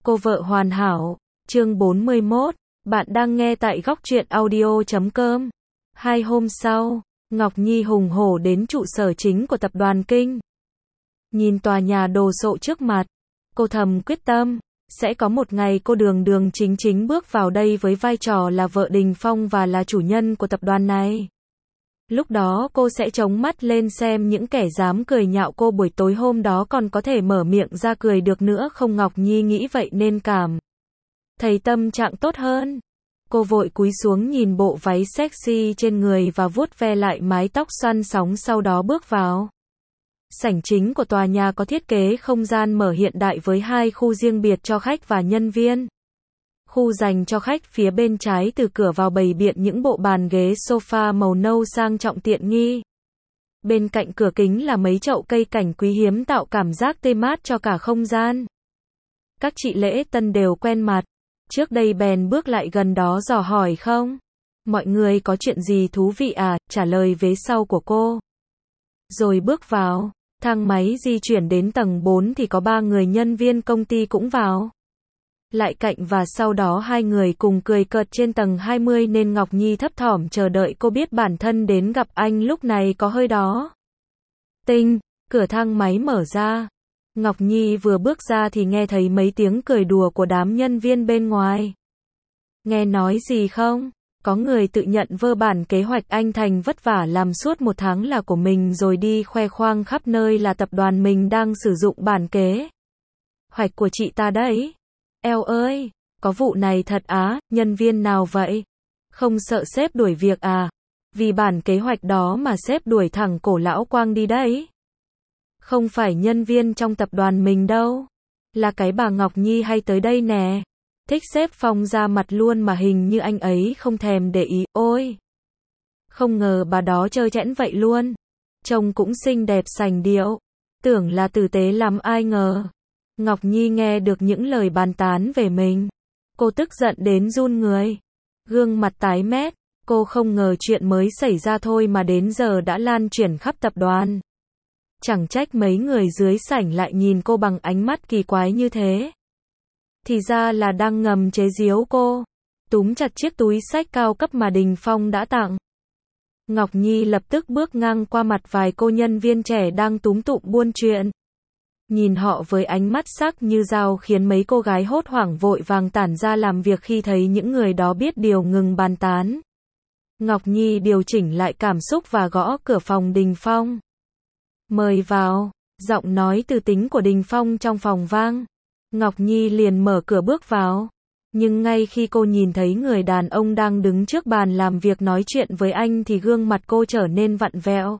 Cô vợ hoàn hảo, chương 41, bạn đang nghe tại góc truyện audio.com. 2 hôm sau, Ngọc Nhi hùng hổ đến trụ sở chính của tập đoàn Kinh. Nhìn tòa nhà đồ sộ trước mặt, cô thầm quyết tâm, sẽ có một ngày cô đường đường chính chính bước vào đây với vai trò là vợ Đình Phong và là chủ nhân của tập đoàn này. Lúc đó cô sẽ chống mắt lên xem những kẻ dám cười nhạo cô buổi tối hôm đó còn có thể mở miệng ra cười được nữa không. Ngọc Nhi nghĩ vậy nên cảm thấy tâm trạng tốt hơn. Cô vội cúi xuống nhìn bộ váy sexy trên người và vuốt ve lại mái tóc xoăn sóng, sau đó bước vào. Sảnh chính của tòa nhà có thiết kế không gian mở hiện đại với 2 khu riêng biệt cho khách và nhân viên. Khu dành cho khách phía bên trái từ cửa vào bày biện những bộ bàn ghế sofa màu nâu sang trọng tiện nghi. Bên cạnh cửa kính là mấy chậu cây cảnh quý hiếm tạo cảm giác tê mát cho cả không gian. Các chị lễ tân đều quen mặt, trước đây bèn bước lại gần đó dò hỏi không? Mọi người có chuyện gì thú vị à? Trả lời vế sau của cô. Rồi bước vào, thang máy di chuyển đến tầng 4 thì có 3 người nhân viên công ty cũng vào lại cạnh và sau đó 2 người cùng cười cợt trên tầng 20 nên Ngọc Nhi thấp thỏm chờ đợi. Cô biết bản thân đến gặp anh lúc này có hơi đó. Tinh, cửa thang máy mở ra. Ngọc Nhi vừa bước ra thì nghe thấy mấy tiếng cười đùa của đám nhân viên bên ngoài. Nghe nói gì không? Có người tự nhận vơ bản kế hoạch anh Thành vất vả làm suốt 1 tháng là của mình rồi đi khoe khoang khắp nơi là tập đoàn mình đang sử dụng bản kế hoạch của chị ta đấy. Eo ơi, có vụ này thật á? Nhân viên nào vậy? Không sợ sếp đuổi việc à? Vì bản kế hoạch đó mà sếp đuổi thẳng cổ lão Quang đi đấy. Không phải nhân viên trong tập đoàn mình đâu. Là cái bà Ngọc Nhi hay tới đây nè. Thích sếp Phong ra mặt luôn mà hình như anh ấy không thèm để ý. Ôi! Không ngờ bà đó trơ trẽn vậy luôn. Trông cũng xinh đẹp sành điệu. Tưởng là tử tế lắm ai ngờ. Ngọc Nhi nghe được những lời bàn tán về mình. Cô tức giận đến run người. Gương mặt tái mét. Cô không ngờ chuyện mới xảy ra thôi mà đến giờ đã lan truyền khắp tập đoàn. Chẳng trách mấy người dưới sảnh lại nhìn cô bằng ánh mắt kỳ quái như thế. Thì ra là đang ngầm chế giễu cô. Túm chặt chiếc túi xách cao cấp mà Đình Phong đã tặng. Ngọc Nhi lập tức bước ngang qua mặt vài cô nhân viên trẻ đang túm tụm buôn chuyện. Nhìn họ với ánh mắt sắc như dao khiến mấy cô gái hốt hoảng vội vàng tản ra làm việc khi thấy những người đó biết điều ngừng bàn tán. Ngọc Nhi điều chỉnh lại cảm xúc và gõ cửa phòng Đình Phong. Mời vào, giọng nói từ tính của Đình Phong trong phòng vang. Ngọc Nhi liền mở cửa bước vào. Nhưng ngay khi cô nhìn thấy người đàn ông đang đứng trước bàn làm việc nói chuyện với anh thì gương mặt cô trở nên vặn vẹo.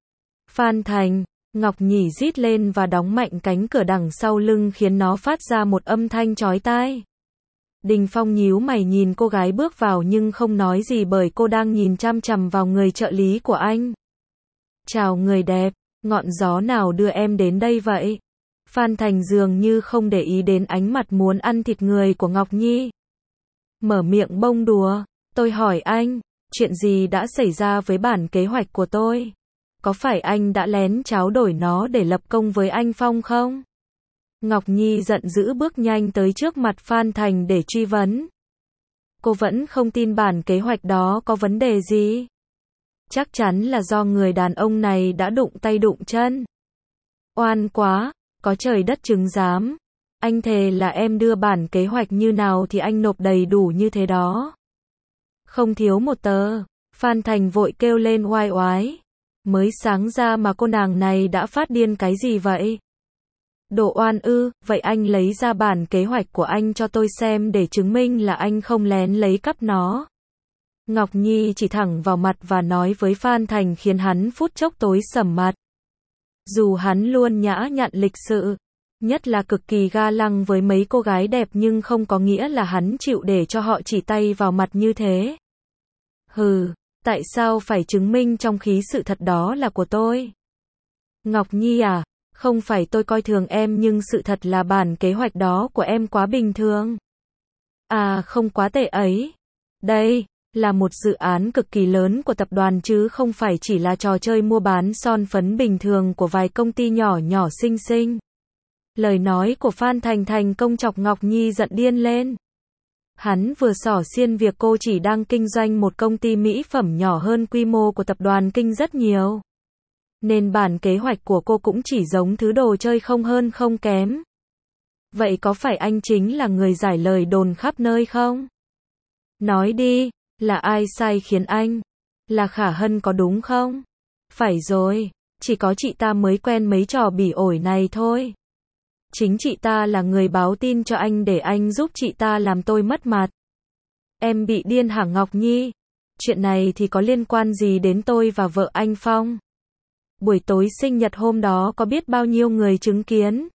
Phan Thành, Ngọc Nhi rít lên và đóng mạnh cánh cửa đằng sau lưng khiến nó phát ra một âm thanh chói tai. Đình Phong nhíu mày nhìn cô gái bước vào nhưng không nói gì bởi cô đang nhìn chăm chằm vào người trợ lý của anh. Chào người đẹp, ngọn gió nào đưa em đến đây vậy? Phan Thành dường như không để ý đến ánh mặt muốn ăn thịt người của Ngọc Nhi. Mở miệng bông đùa, tôi hỏi anh, chuyện gì đã xảy ra với bản kế hoạch của tôi? Có phải anh đã lén tráo đổi nó để lập công với anh Phong không? Ngọc Nhi giận dữ bước nhanh tới trước mặt Phan Thành để truy vấn. Cô vẫn không tin bản kế hoạch đó có vấn đề gì. Chắc chắn là do người đàn ông này đã đụng tay đụng chân. Oan quá, có trời đất chứng giám. Anh thề là em đưa bản kế hoạch như nào thì anh nộp đầy đủ như thế đó. Không thiếu một tờ. Phan Thành vội kêu lên oai oái. Mới sáng ra mà cô nàng này đã phát điên cái gì vậy? Đồ oan ư? Vậy anh lấy ra bản kế hoạch của anh cho tôi xem để chứng minh là anh không lén lấy cắp nó. Ngọc Nhi chỉ thẳng vào mặt và nói với Phan Thành khiến hắn phút chốc tối sầm mặt. Dù hắn luôn nhã nhặn lịch sự, nhất là cực kỳ ga lăng với mấy cô gái đẹp nhưng không có nghĩa là hắn chịu để cho họ chỉ tay vào mặt như thế. Hừ, tại sao phải chứng minh trong khi sự thật đó là của tôi? Ngọc Nhi à, không phải tôi coi thường em nhưng sự thật là bản kế hoạch đó của em quá bình thường. À không quá tệ ấy. Đây là một dự án cực kỳ lớn của tập đoàn chứ không phải chỉ là trò chơi mua bán son phấn bình thường của vài công ty nhỏ nhỏ xinh xinh. Lời nói của Phan Thành thành công chọc Ngọc Nhi giận điên lên. Hắn vừa xỏ xiên việc cô chỉ đang kinh doanh một công ty mỹ phẩm nhỏ hơn quy mô của tập đoàn Kinh rất nhiều. Nên bản kế hoạch của cô cũng chỉ giống thứ đồ chơi không hơn không kém. Vậy có phải anh chính là người giải lời đồn khắp nơi không? Nói đi, là ai sai khiến anh? Là Khả Hân có đúng không? Phải rồi, chỉ có chị ta mới quen mấy trò bỉ ổi này thôi. Chính chị ta là người báo tin cho anh để anh giúp chị ta làm tôi mất mặt. Em bị điên hả Ngọc Nhi? Chuyện này thì có liên quan gì đến tôi và vợ anh Phong? Buổi tối sinh nhật hôm đó có biết bao nhiêu người chứng kiến?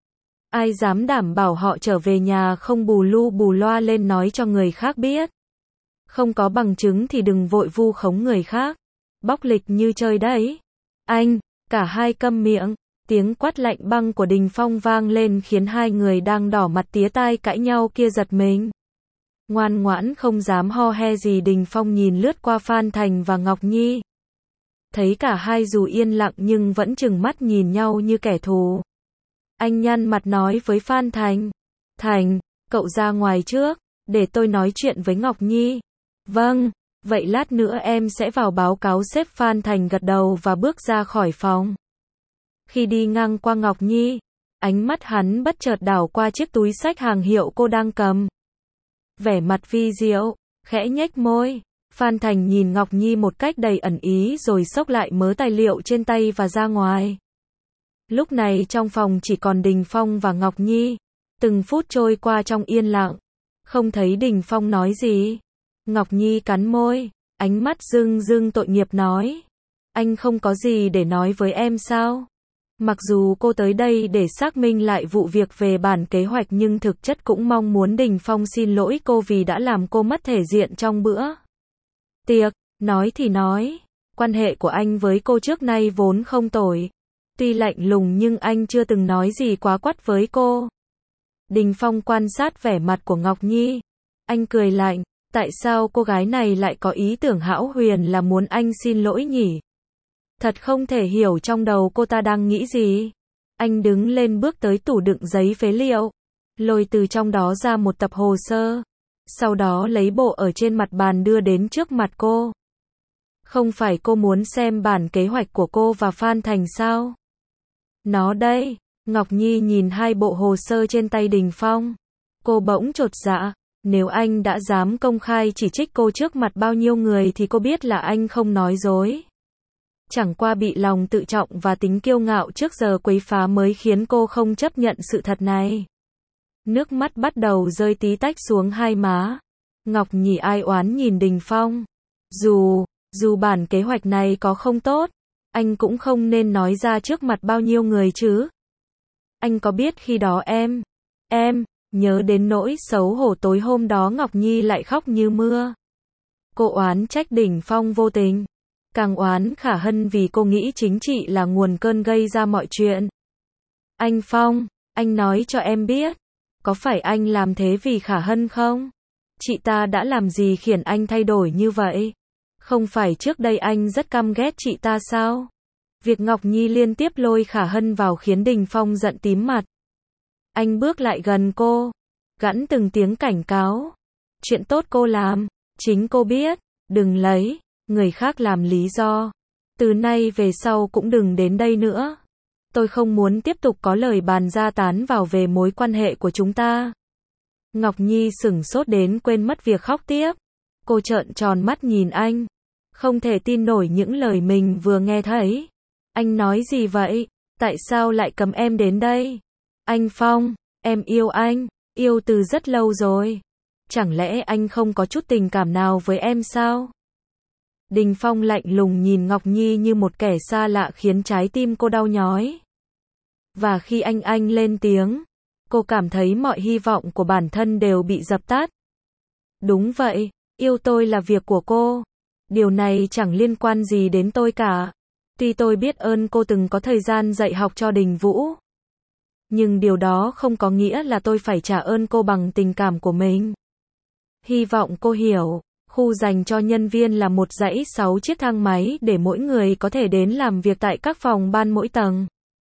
Ai dám đảm bảo họ trở về nhà không bù lu bù loa lên nói cho người khác biết? Không có bằng chứng thì đừng vội vu khống người khác. Bóc lịch như chơi đấy. Anh, cả hai câm miệng. Tiếng quát lạnh băng của Đình Phong vang lên khiến hai người đang đỏ mặt tía tai cãi nhau kia giật mình. Ngoan ngoãn không dám ho he gì, Đình Phong nhìn lướt qua Phan Thành và Ngọc Nhi. Thấy cả hai dù yên lặng nhưng vẫn trừng mắt nhìn nhau như kẻ thù. Anh nhăn mặt nói với Phan Thành. Thành, cậu ra ngoài trước, để tôi nói chuyện với Ngọc Nhi. Vâng, vậy lát nữa em sẽ vào báo cáo sếp. Phan Thành gật đầu và bước ra khỏi phòng. Khi đi ngang qua Ngọc Nhi, ánh mắt hắn bất chợt đảo qua chiếc túi xách hàng hiệu cô đang cầm. Vẻ mặt vi diệu, khẽ nhếch môi. Phan Thành nhìn Ngọc Nhi một cách đầy ẩn ý rồi xốc lại mớ tài liệu trên tay và ra ngoài. Lúc này trong phòng chỉ còn Đình Phong và Ngọc Nhi. Từng phút trôi qua trong yên lặng. Không thấy Đình Phong nói gì. Ngọc Nhi cắn môi, ánh mắt rưng rưng tội nghiệp nói. Anh không có gì để nói với em sao? Mặc dù cô tới đây để xác minh lại vụ việc về bản kế hoạch nhưng thực chất cũng mong muốn Đình Phong xin lỗi cô vì đã làm cô mất thể diện trong bữa tiệc. Nói thì nói, quan hệ của anh với cô trước nay vốn không tồi. Tuy lạnh lùng nhưng anh chưa từng nói gì quá quắt với cô. Đình Phong quan sát vẻ mặt của Ngọc Nhi. Anh cười lạnh, tại sao cô gái này lại có ý tưởng hão huyền là muốn anh xin lỗi nhỉ? Thật không thể hiểu trong đầu cô ta đang nghĩ gì. Anh đứng lên bước tới tủ đựng giấy phế liệu, lôi từ trong đó ra một tập hồ sơ. Sau đó lấy bộ ở trên mặt bàn đưa đến trước mặt cô. Không phải cô muốn xem bản kế hoạch của cô và Phan Thành sao? Nó đây. Ngọc Nhi nhìn hai bộ hồ sơ trên tay Đình Phong. Cô bỗng chột dạ. Nếu anh đã dám công khai chỉ trích cô trước mặt bao nhiêu người thì cô biết là anh không nói dối. Chẳng qua bị lòng tự trọng và tính kiêu ngạo trước giờ quấy phá mới khiến cô không chấp nhận sự thật này. Nước mắt bắt đầu rơi tí tách xuống hai má. Ngọc Nhi ai oán nhìn Đình Phong. Dù bản kế hoạch này có không tốt, anh cũng không nên nói ra trước mặt bao nhiêu người chứ. Anh có biết khi đó em, nhớ đến nỗi xấu hổ tối hôm đó Ngọc Nhi lại khóc như mưa. Cô oán trách Đình Phong vô tình. Càng oán Khả Hân vì cô nghĩ chính chị là nguồn cơn gây ra mọi chuyện. Anh Phong, anh nói cho em biết, có phải anh làm thế vì Khả Hân không? Chị ta đã làm gì khiến anh thay đổi như vậy? Không phải trước đây anh rất căm ghét chị ta sao? Việc Ngọc Nhi liên tiếp lôi Khả Hân vào khiến Đình Phong giận tím mặt. Anh bước lại gần cô, gẵn từng tiếng cảnh cáo. Chuyện tốt cô làm, chính cô biết, đừng lấy người khác làm lý do. Từ nay về sau cũng đừng đến đây nữa. Tôi không muốn tiếp tục có lời bàn ra tán vào về mối quan hệ của chúng ta. Ngọc Nhi sửng sốt đến quên mất việc khóc tiếp. Cô trợn tròn mắt nhìn anh. Không thể tin nổi những lời mình vừa nghe thấy. Anh nói gì vậy? Tại sao lại cầm em đến đây? Anh Phong, em yêu anh, yêu từ rất lâu rồi. Chẳng lẽ anh không có chút tình cảm nào với em sao? Đình Phong lạnh lùng nhìn Ngọc Nhi như một kẻ xa lạ khiến trái tim cô đau nhói. Và khi anh lên tiếng, cô cảm thấy mọi hy vọng của bản thân đều bị dập tắt. Đúng vậy, yêu tôi là việc của cô. Điều này chẳng liên quan gì đến tôi cả. Tuy tôi biết ơn cô từng có thời gian dạy học cho Đình Vũ. Nhưng điều đó không có nghĩa là tôi phải trả ơn cô bằng tình cảm của mình. Hy vọng cô hiểu. Khu dành cho nhân viên là một dãy 6 chiếc thang máy để mỗi người có thể đến làm việc tại các phòng ban mỗi tầng.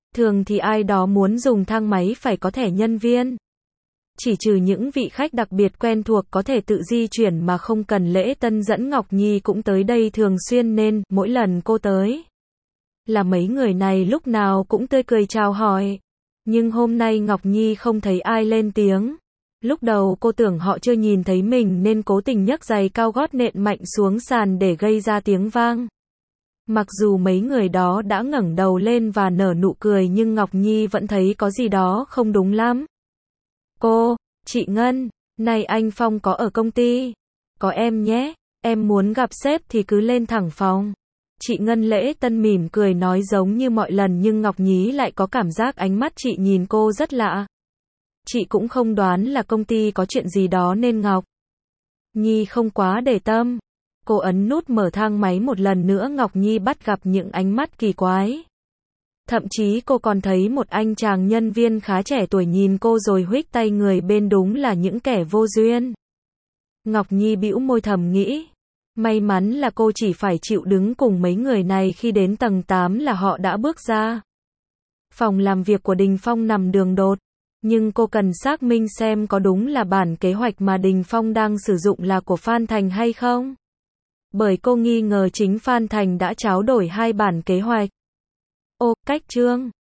Thường thì ai đó muốn dùng thang máy phải có thẻ nhân viên. Chỉ trừ những vị khách đặc biệt quen thuộc có thể tự di chuyển mà không cần lễ tân dẫn, Ngọc Nhi cũng tới đây thường xuyên nên, mỗi lần cô tới, là mấy người này lúc nào cũng tươi cười chào hỏi. Nhưng hôm nay Ngọc Nhi không thấy ai lên tiếng. Lúc đầu cô tưởng họ chưa nhìn thấy mình nên cố tình nhấc giày cao gót nện mạnh xuống sàn để gây ra tiếng vang. Mặc dù mấy người đó đã ngẩng đầu lên và nở nụ cười nhưng Ngọc Nhi vẫn thấy có gì đó không đúng lắm. Chị Ngân, này anh Phong có ở công ty? Có em nhé, em muốn gặp sếp thì cứ lên thẳng phòng. Chị Ngân lễ tân mỉm cười nói giống như mọi lần nhưng Ngọc Nhi lại có cảm giác ánh mắt chị nhìn cô rất lạ. Chị cũng không đoán là công ty có chuyện gì đó nên Ngọc Nhi không quá để tâm. Cô ấn nút mở thang máy một lần nữa, Ngọc Nhi bắt gặp những ánh mắt kỳ quái. Thậm chí cô còn thấy một anh chàng nhân viên khá trẻ tuổi nhìn cô rồi huých tay người bên, đúng là những kẻ vô duyên. Ngọc Nhi bĩu môi thầm nghĩ. May mắn là cô chỉ phải chịu đứng cùng mấy người này, khi đến tầng 8 là họ đã bước ra. Phòng làm việc của Đình Phong nằm đường đột. Nhưng cô cần xác minh xem có đúng là bản kế hoạch mà Đình Phong đang sử dụng là của Phan Thành hay không. Bởi cô nghi ngờ chính Phan Thành đã tráo đổi hai bản kế hoạch. Cách chương